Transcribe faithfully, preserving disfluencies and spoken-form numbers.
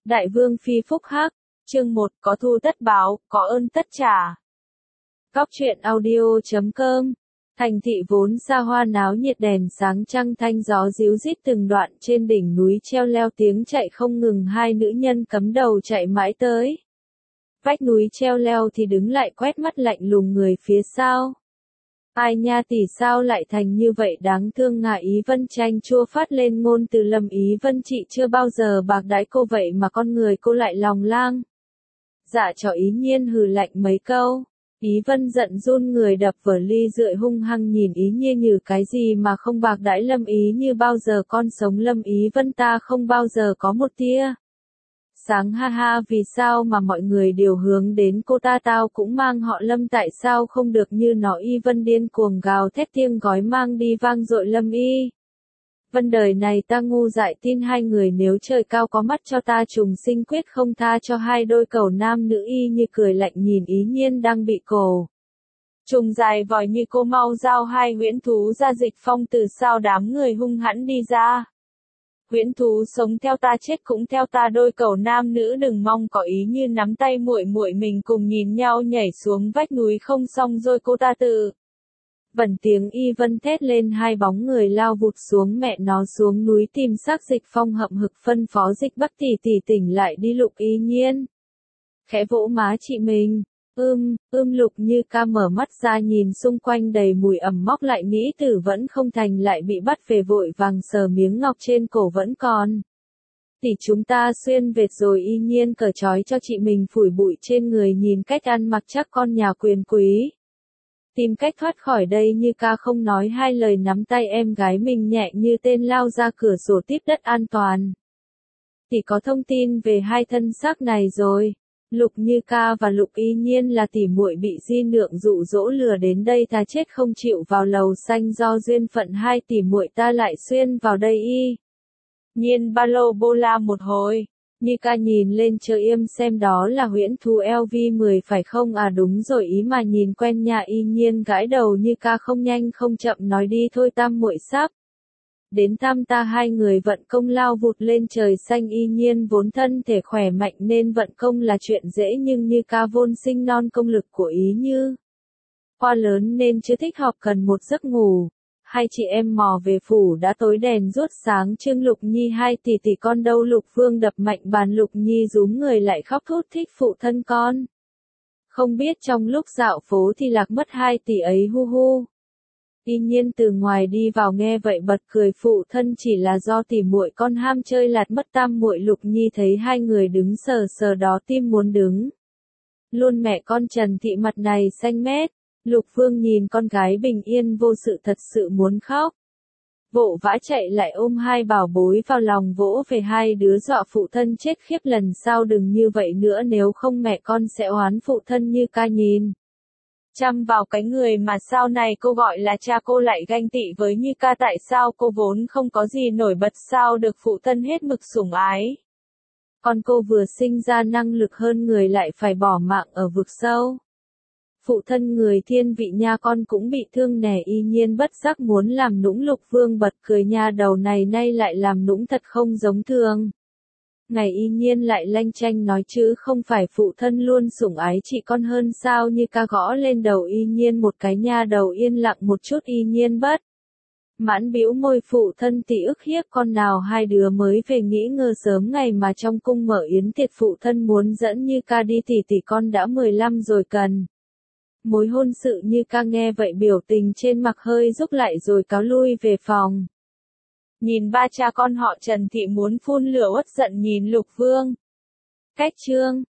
Đại vương phi phúc hắc, chương một, có thu tất báo, có ơn tất trả. Góc truyện audio chấm com. Thành thị vốn xa hoa náo nhiệt, đèn sáng trăng thanh, gió ríu rít từng đoạn, trên đỉnh núi treo leo tiếng chạy không ngừng, hai nữ nhân cắm đầu chạy mãi tới. Vách núi treo leo thì đứng lại quét mắt lạnh lùng người phía sau. Ai nha tỷ, sao lại thành như vậy đáng thương ngà. Ý Vân chanh chua phát lên ngôn từ. Lâm Ý Vân, chị chưa bao giờ bạc đãi cô vậy mà con người cô lại lòng lang. Dạ cho Ý Nhiên hừ lạnh mấy câu. Ý Vân giận run người, đập vở ly rượu hung hăng nhìn Ý Nhiên như cái gì mà không bạc đãi Lâm Ý như bao giờ. Con sống Lâm Ý Vân ta không bao giờ có một tia sáng. Ha ha, vì sao mà mọi người đều hướng đến cô ta, tao cũng mang họ Lâm, tại sao không được như nó. Y Vân điên cuồng gào thét, tiếng gói mang đi vang dội. Lâm Y Vân, đời này ta ngu dại tin hai người, nếu trời cao có mắt cho ta trùng sinh quyết không tha cho hai đôi cầu nam nữ. Y như cười lạnh nhìn Ý Nhiên đang bị cổ trùng dài vòi, như cô mau giao hai huyễn thú ra. Dịch Phong từ sau đám người hung hãn đi ra. Huyễn thú sống theo ta, chết cũng theo ta. Đôi cầu nam nữ đừng mong có ý như nắm tay muội muội mình cùng nhìn nhau nhảy xuống vách núi không xong rồi cô ta tự bẩn tiếng. Y Vân thét lên, hai bóng người lao vụt xuống. Mẹ nó, xuống núi tìm xác. Dịch Phong hậm hực phân phó Dịch Bắc tỷ tỷ tỉnh lại đi. Lục Ý Nhiên khẽ vỗ má chị mình. Ưm, ưm. Lục Như Ca mở mắt ra nhìn xung quanh đầy mùi ẩm mốc, lại nghĩ tử vẫn không thành, lại bị bắt về, vội vàng sờ miếng ngọc trên cổ vẫn còn. Tỷ, chúng ta xuyên Việt rồi. Y Nhiên cởi trói cho chị mình, phủi bụi trên người, nhìn cách ăn mặc chắc con nhà quyền quý. Tìm cách thoát khỏi đây. Như Ca không nói hai lời, nắm tay em gái mình nhẹ như tên lao ra cửa sổ tiếp đất an toàn. Tỷ có thông tin về hai thân xác này rồi. Lục Như Ca và Lục Ý Nhiên là tỉ muội, bị Di Nượng dụ dỗ lừa đến đây, thà chết không chịu vào lầu xanh. Do duyên phận hai tỉ muội ta lại xuyên vào đây. Y Nhiên ba lô bô la một hồi. Như Ca nhìn lên trời im xem đó là huyễn thú L V mười phải không? À đúng rồi, ý mà nhìn quen nhà. Y Nhiên gãi đầu. Như Ca không nhanh không chậm nói, đi thôi, tam muội sắp đến thăm ta. Hai người vận công lao vụt lên trời xanh. Y Nhiên vốn thân thể khỏe mạnh nên vận công là chuyện dễ, nhưng Như Ca vốn sinh non, công lực của Ý Như Hoa lớn nên chưa thích hợp, cần một giấc ngủ. Hai chị em mò về phủ đã tối, đèn rút sáng trưng. Lục Nhi, hai tỷ tỷ con đâu? Lục Vương đập mạnh bàn. Lục Nhi rúm người lại khóc thút thít, phụ thân con không biết trong lúc dạo phố thì lạc mất hai tỷ ấy, hu hu. Y Nhiên từ ngoài đi vào nghe vậy bật cười, phụ thân chỉ là do tỉ muội con ham chơi lạt mất tam muội. Lục Nhi thấy hai người đứng sờ sờ đó, tim muốn đứng luôn. Mẹ con Trần Thị mặt này xanh mét. Lục Vương nhìn con gái bình yên vô sự, thật sự muốn khóc. Vội vã chạy lại ôm hai bảo bối vào lòng, vỗ về hai đứa, dọa phụ thân chết khiếp, lần sau đừng như vậy nữa, nếu không mẹ con sẽ oán phụ thân. Như Ca nhìn chăm vào cái người mà sau này cô gọi là cha, cô lại ganh tị với Như Ca. Tại sao cô vốn không có gì nổi bật, sao được phụ thân hết mực sủng ái? Con cô vừa sinh ra năng lực hơn người, lại phải bỏ mạng ở vực sâu. Phụ thân người thiên vị nha, con cũng bị thương nè. Y Nhiên bất giác muốn làm nũng. Lục Vương bật cười, nha đầu này nay lại làm nũng thật không giống thường ngày. Y Nhiên lại lanh chanh nói, chứ không phải phụ thân luôn sủng ái chị con hơn sao? Như Ca gõ lên đầu Y Nhiên một cái. Nha đầu yên lặng một chút. Y Nhiên bất mãn bĩu môi, phụ thân tỷ ức hiếp con nào. Hai đứa mới về nghỉ ngơi sớm, ngày mà trong cung mở yến tiệc, phụ thân muốn dẫn Như Ca đi, tỷ tỷ con đã mười lăm rồi, cần mối hôn sự. Như Ca nghe vậy biểu tình trên mặt hơi rúc lại, rồi cáo lui về phòng. Nhìn ba cha con họ Trần Thị muốn phun lửa uất giận nhìn Lục Vương. Cách chương